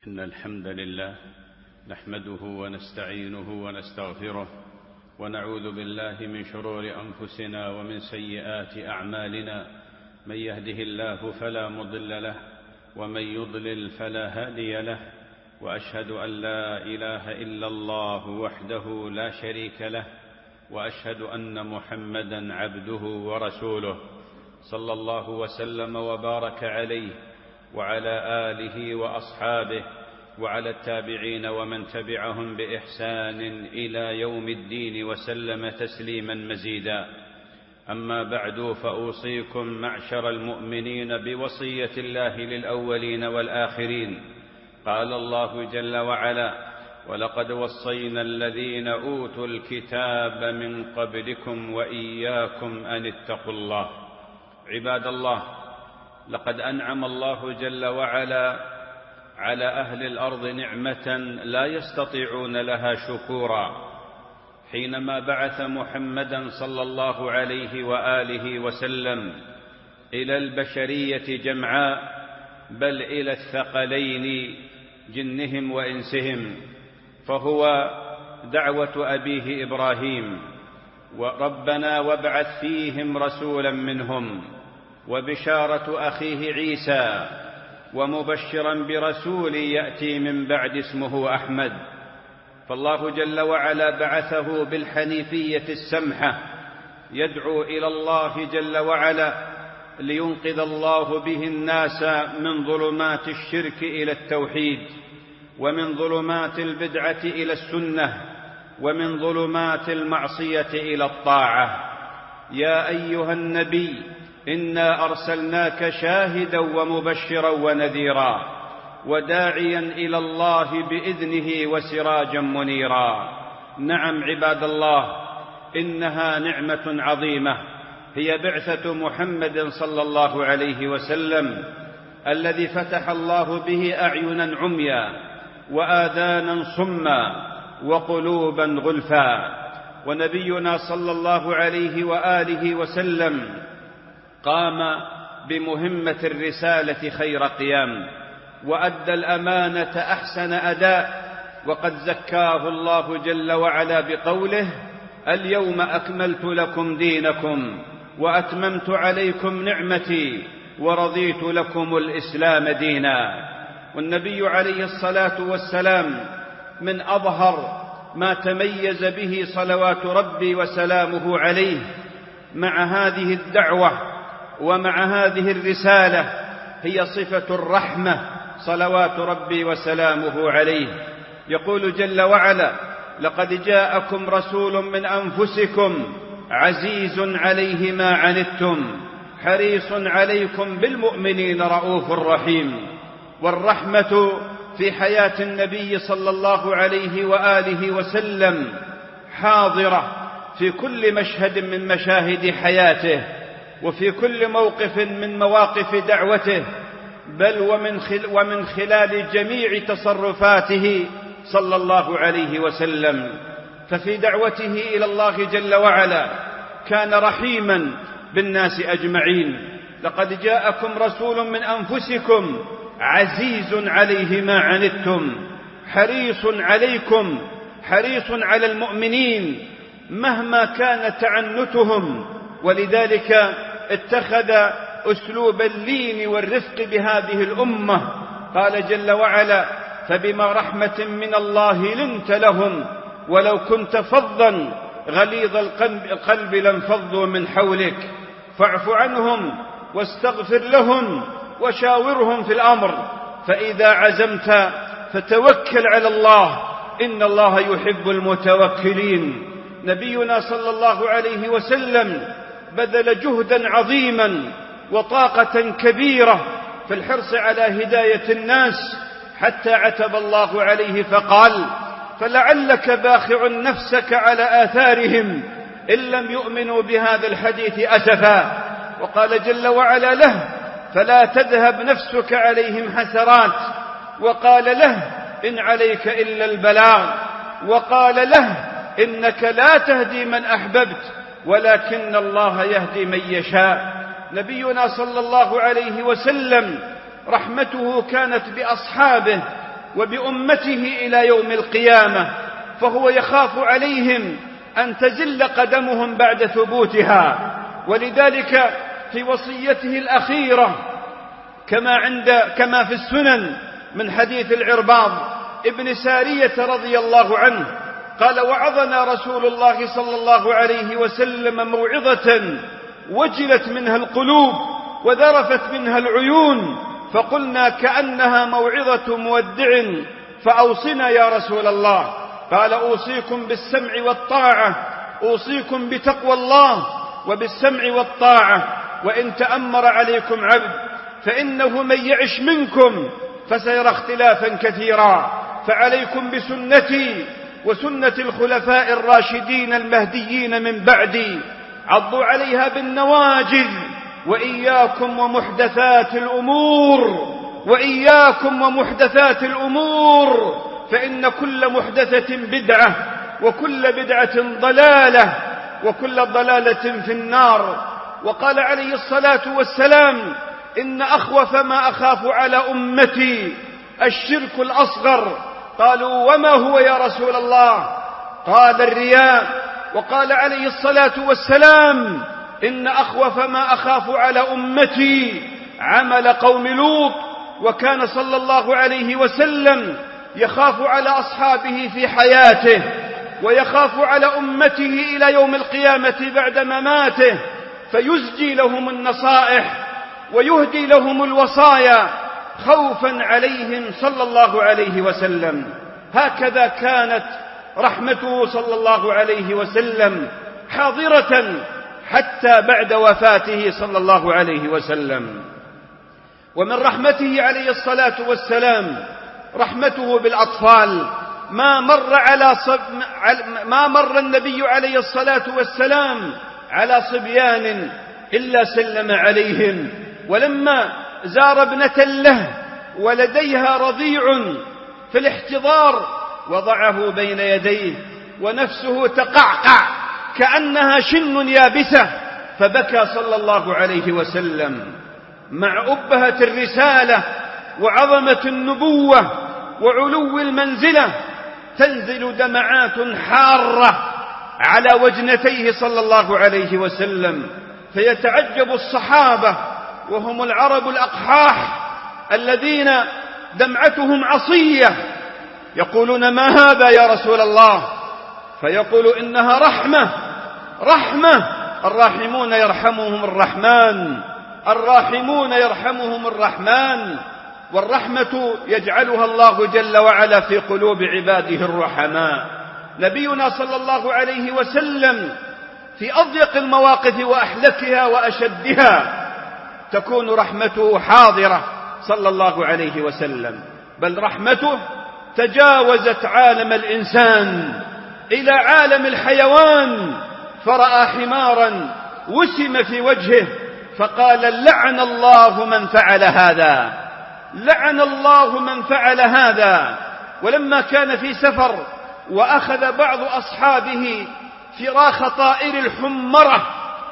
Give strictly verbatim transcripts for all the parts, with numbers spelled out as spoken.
إن الحمد لله نحمده ونستعينه ونستغفره ونعوذ بالله من شرور أنفسنا ومن سيئات أعمالنا. من يهده الله فلا مضل له ومن يضلل فلا هادي له، وأشهد أن لا إله إلا الله وحده لا شريك له، وأشهد أن محمدا عبده ورسوله صلى الله وسلم وبارك عليه وعلى آله وأصحابه وعلى التابعين ومن تبعهم بإحسان إلى يوم الدين وسلم تسليما مزيدا. أما بعد، فأوصيكم معشر المؤمنين بوصية الله للأولين والآخرين. قال الله جل وعلا: ولقد وصينا الذين أوتوا الكتاب من قبلكم وإياكم أن اتقوا الله. عباد الله، لقد أنعم الله جل وعلا على أهل الأرض نعمة لا يستطيعون لها شكورا، حينما بعث محمدا صلى الله عليه وآله وسلم إلى البشرية جمعاء، بل إلى الثقلين جنهم وإنسهم، فهو دعوة أبيه إبراهيم: وربنا وابعث فيهم رسولا منهم، وبشارة أخيه عيسى، ومبشرا برسول يأتي من بعد اسمه أحمد. فالله جل وعلا بعثه بالحنيفية السمحة، يدعو إلى الله جل وعلا لينقذ الله به الناس من ظلمات الشرك إلى التوحيد، ومن ظلمات البدعة إلى السنة، ومن ظلمات المعصية إلى الطاعة. يا أيها النبي إنا أرسلناك شاهدا ومبشرا ونذيرا وداعيا إلى الله بإذنه وسراجا منيرا. نعم عباد الله، إنها نعمة عظيمة هي بعثة محمد صلى الله عليه وسلم، الذي فتح الله به أعينا عميا وآذانا صما وقلوبا غلفا. ونبينا صلى الله عليه وآله وسلم قام بمهمة الرسالة خير قيام، وأدى الأمانة أحسن أداء، وقد زكاه الله جل وعلا بقوله: اليوم أكملت لكم دينكم وأتممت عليكم نعمتي ورضيت لكم الإسلام دينا. والنبي عليه الصلاة والسلام من أظهر ما تميز به صلوات ربي وسلامه عليه مع هذه الدعوة ومع هذه الرسالة هي صفة الرحمة صلوات ربي وسلامه عليه. يقول جل وعلا: لقد جاءكم رسول من أنفسكم عزيز عليه ما عنتم حريص عليكم بالمؤمنين رؤوف رحيم. والرحمة في حياة النبي صلى الله عليه وآله وسلم حاضرة في كل مشهد من مشاهد حياته، وفي كل موقف من مواقف دعوته، بل ومن, خل ومن خلال جميع تصرفاته صلى الله عليه وسلم. ففي دعوته إلى الله جل وعلا كان رحيما بالناس أجمعين. لقد جاءكم رسول من أنفسكم عزيز عليه ما عنتم حريص عليكم حريص على المؤمنين مهما كان تعنتهم. ولذلك اتخذ أسلوب اللين والرفق بهذه الأمة. قال جل وعلا: فبما رحمة من الله لنت لهم ولو كنت فظا غليظ القلب لانفضوا من حولك فاعف عنهم واستغفر لهم وشاورهم في الأمر فإذا عزمت فتوكل على الله إن الله يحب المتوكلين. نبينا صلى الله عليه وسلم بذل جهدا عظيما وطاقة كبيرة في الحرص على هداية الناس، حتى عتب الله عليه فقال: فلعلك باخع نفسك على آثارهم إن لم يؤمنوا بهذا الحديث أسفا. وقال جل وعلا له: فلا تذهب نفسك عليهم حسرات. وقال له: إن عليك إلا البلاغ. وقال له: إنك لا تهدي من أحببت ولكن الله يهدي من يشاء. نبينا صلى الله عليه وسلم رحمته كانت بأصحابه وبأمته إلى يوم القيامة، فهو يخاف عليهم أن تزل قدمهم بعد ثبوتها. ولذلك في وصيته الأخيرة كما عند كما في السنن من حديث العرباض ابن سارية رضي الله عنه قال: وعظنا رسول الله صلى الله عليه وسلم موعظة وجلت منها القلوب وذرفت منها العيون، فقلنا كأنها موعظة مودع، فأوصنا يا رسول الله. قال: أوصيكم بالسمع والطاعة، أوصيكم بتقوى الله وبالسمع والطاعة، وإن تأمر عليكم عبد فإنه من يعش منكم فسيرى اختلافا كثيرا، فعليكم بسنتي وسنة الخلفاء الراشدين المهديين من بعدي، عضوا عليها بالنواجذ، وإياكم ومحدثات الأمور وإياكم ومحدثات الأمور فإن كل محدثة بدعة وكل بدعة ضلالة وكل ضلالة في النار. وقال عليه الصلاة والسلام: إن أخوف ما أخاف على أمتي الشرك الأصغر. قالوا: وما هو يا رسول الله؟ قال: الرياء. وقال عليه الصلاة والسلام: إن أخوف ما أخاف على أمتي عمل قوم لوط. وكان صلى الله عليه وسلم يخاف على أصحابه في حياته، ويخاف على أمته إلى يوم القيامة بعد مماته، فيزجي لهم النصائح ويهدي لهم الوصايا خوفا عليهم صلى الله عليه وسلم. هكذا كانت رحمته صلى الله عليه وسلم حاضرة حتى بعد وفاته صلى الله عليه وسلم. ومن رحمته عليه الصلاة والسلام رحمته بالأطفال. ما مر على صب... ما مر النبي عليه الصلاة والسلام على صبيان إلا سلم عليهم. ولما زار ابنة له ولديها رضيع في الاحتضار وضعه بين يديه ونفسه تقعقع كأنها شن يابسة، فبكى صلى الله عليه وسلم. مع أبهة الرسالة وعظمة النبوة وعلو المنزلة تنزل دمعات حارة على وجنتيه صلى الله عليه وسلم، فيتعجب الصحابة وهم العرب الأقحاح الذين دمعتهم عصية، يقولون: ما هذا يا رسول الله؟ فيقول: إنها رحمة رحمة الراحمون يرحمهم الرحمن الراحمون يرحمهم الرحمن. والرحمة يجعلها الله جل وعلا في قلوب عباده الرحماء. نبينا صلى الله عليه وسلم في أضيق المواقف وأحلكها وأشدها تكون رحمته حاضرة صلى الله عليه وسلم، بل رحمته تجاوزت عالم الإنسان إلى عالم الحيوان، فرأى حمارا وسم في وجهه فقال: لعن الله من فعل هذا لعن الله من فعل هذا. ولما كان في سفر وأخذ بعض أصحابه فراخ طائر الحمرة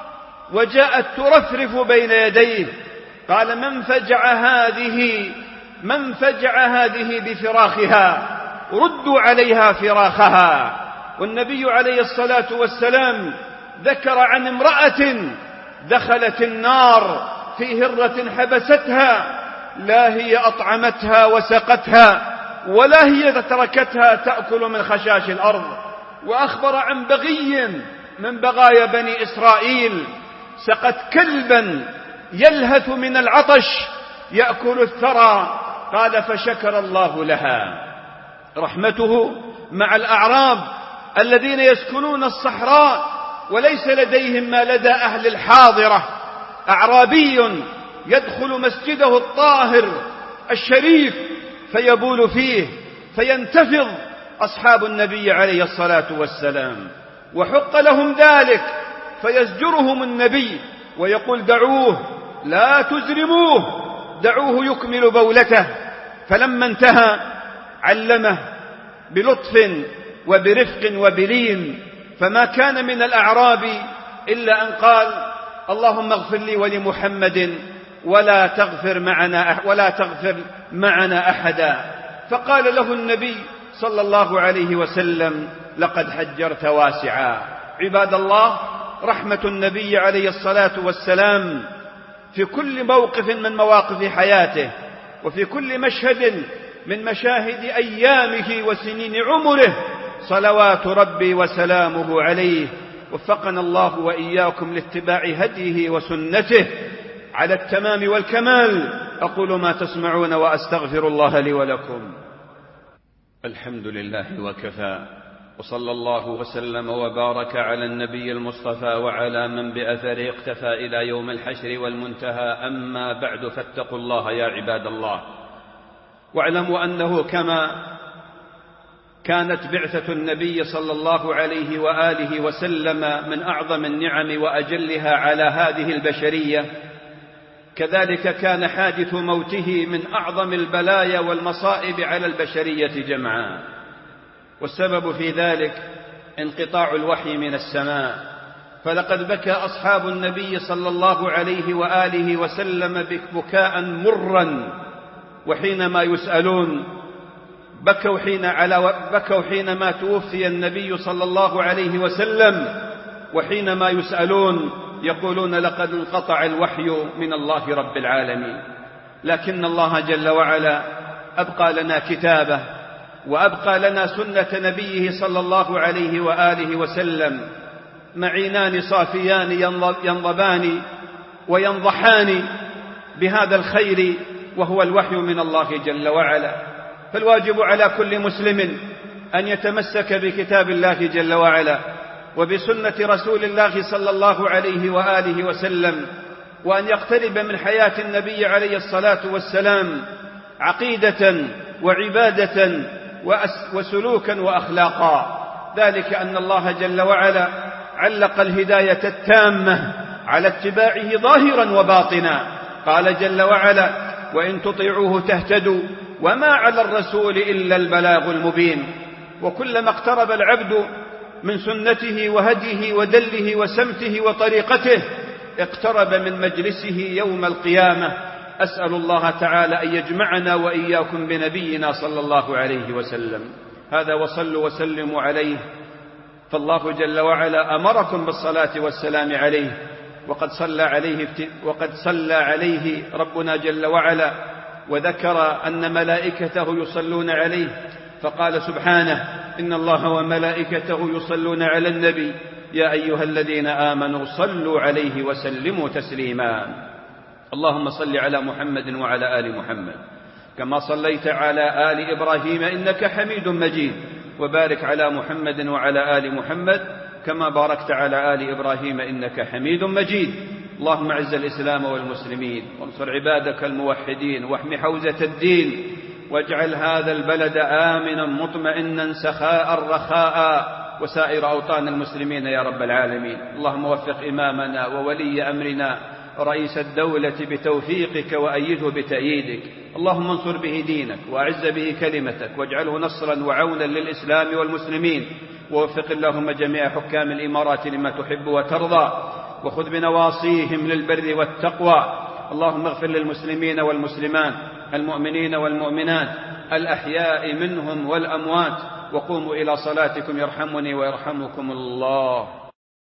وجاءت ترفرف بين يديه، قال: من فجع هذه من فجع هذه بفراخها، ردوا عليها فراخها. والنبي عليه الصلاة والسلام ذكر عن امرأة دخلت النار في هرة حبستها، لا هي أطعمتها وسقتها ولا هي تركتها تأكل من خشاش الأرض. وأخبر عن بغي من بغايا بني إسرائيل سقت كلبا يلهث من العطش يأكل الثرى، قال: فشكر الله لها. رحمته مع الأعراب الذين يسكنون الصحراء وليس لديهم ما لدى أهل الحاضرة. أعرابي يدخل مسجده الطاهر الشريف فيبول فيه فينتفض أصحاب النبي عليه الصلاة والسلام، وحق لهم ذلك، فيزجرهم النبي ويقول: دعوه لا تزرموه، دعوه يكمل بولته. فلما انتهى علمه بلطف وبرفق وبلين، فما كان من الأعراب إلا أن قال: اللهم اغفر لي ولمحمد ولا تغفر معنا ولا تغفر معنا أحدا. فقال له النبي صلى الله عليه وسلم: لقد حجرت واسعا. عباد الله، رحمة النبي عليه الصلاة والسلام في كل موقف من مواقف حياته وفي كل مشهد من مشاهد أيامه وسنين عمره صلوات ربي وسلامه عليه. وفقنا الله وإياكم لاتباع هديه وسنته على التمام والكمال. أقول ما تسمعون وأستغفر الله لي ولكم. الحمد لله وكفى، وصلى الله وسلم وبارك على النبي المصطفى وعلى من بأثره اقتفى إلى يوم الحشر والمنتهى. أما بعد، فاتقوا الله يا عباد الله، واعلموا أنه كما كانت بعثة النبي صلى الله عليه وآله وسلم من أعظم النعم وأجلها على هذه البشرية، كذلك كان حادث موته من أعظم البلايا والمصائب على البشرية جمعاء. والسبب في ذلك انقطاع الوحي من السماء، فلقد بكى أصحاب النبي صلى الله عليه وآله وسلم بكاء مرا، وحينما يسألون بكوا حين على بكوا حينما توفي النبي صلى الله عليه وسلم، وحينما يسألون يقولون: لقد انقطع الوحي من الله رب العالمين. لكن الله جل وعلا أبقى لنا كتابه، وأبقى لنا سنة نبيه صلى الله عليه وآله وسلم، معينان صافيان ينضبان وينضحان بهذا الخير، وهو الوحي من الله جل وعلا. فالواجب على كل مسلم أن يتمسك بكتاب الله جل وعلا وبسنة رسول الله صلى الله عليه وآله وسلم، وأن يقترب من حياة النبي عليه الصلاة والسلام عقيدة وعبادة وسلوكا وأخلاقا. ذلك أن الله جل وعلا علق الهداية التامة على اتباعه ظاهرا وباطنا. قال جل وعلا: وإن تطيعوه تهتدوا وما على الرسول إلا البلاغ المبين. وكلما اقترب العبد من سنته وهديه ودله وسمته وطريقته اقترب من مجلسه يوم القيامة. أسأل الله تعالى أن يجمعنا وإياكم بنبينا صلى الله عليه وسلم. هذا وصلوا وسلموا عليه، فالله جل وعلا أمركم بالصلاة والسلام عليه، وقد صلى عليه, وقد صلى عليه ربنا جل وعلا وذكر أن ملائكته يصلون عليه، فقال سبحانه: إن الله وملائكته يصلون على النبي يا أيها الذين آمنوا صلوا عليه وسلموا تسليما. اللهم صل على محمد وعلى آل محمد كما صليت على آل إبراهيم إنك حميد مجيد، وبارك على محمد وعلى آل محمد كما باركت على آل إبراهيم إنك حميد مجيد. اللهم اعز الإسلام والمسلمين، وانصر عبادك الموحدين، واحم حوزة الدين، واجعل هذا البلد آمنا مطمئنا سخاء رخاء، وسائر أوطان المسلمين يا رب العالمين. اللهم وفق إمامنا وولي أمرنا رئيس الدولة بتوفيقك وأيده بتأييدك. اللهم انصر به دينك وأعز به كلمتك، واجعله نصرا وعونا للإسلام والمسلمين. ووفق اللهم جميع حكام الإمارات لما تحب وترضى، وخذ بنواصيهم للبر والتقوى. اللهم اغفر للمسلمين والمسلمات، المؤمنين والمؤمنات، الأحياء منهم والأموات، وقوموا إلى صلاتكم يرحمني ويرحمكم الله.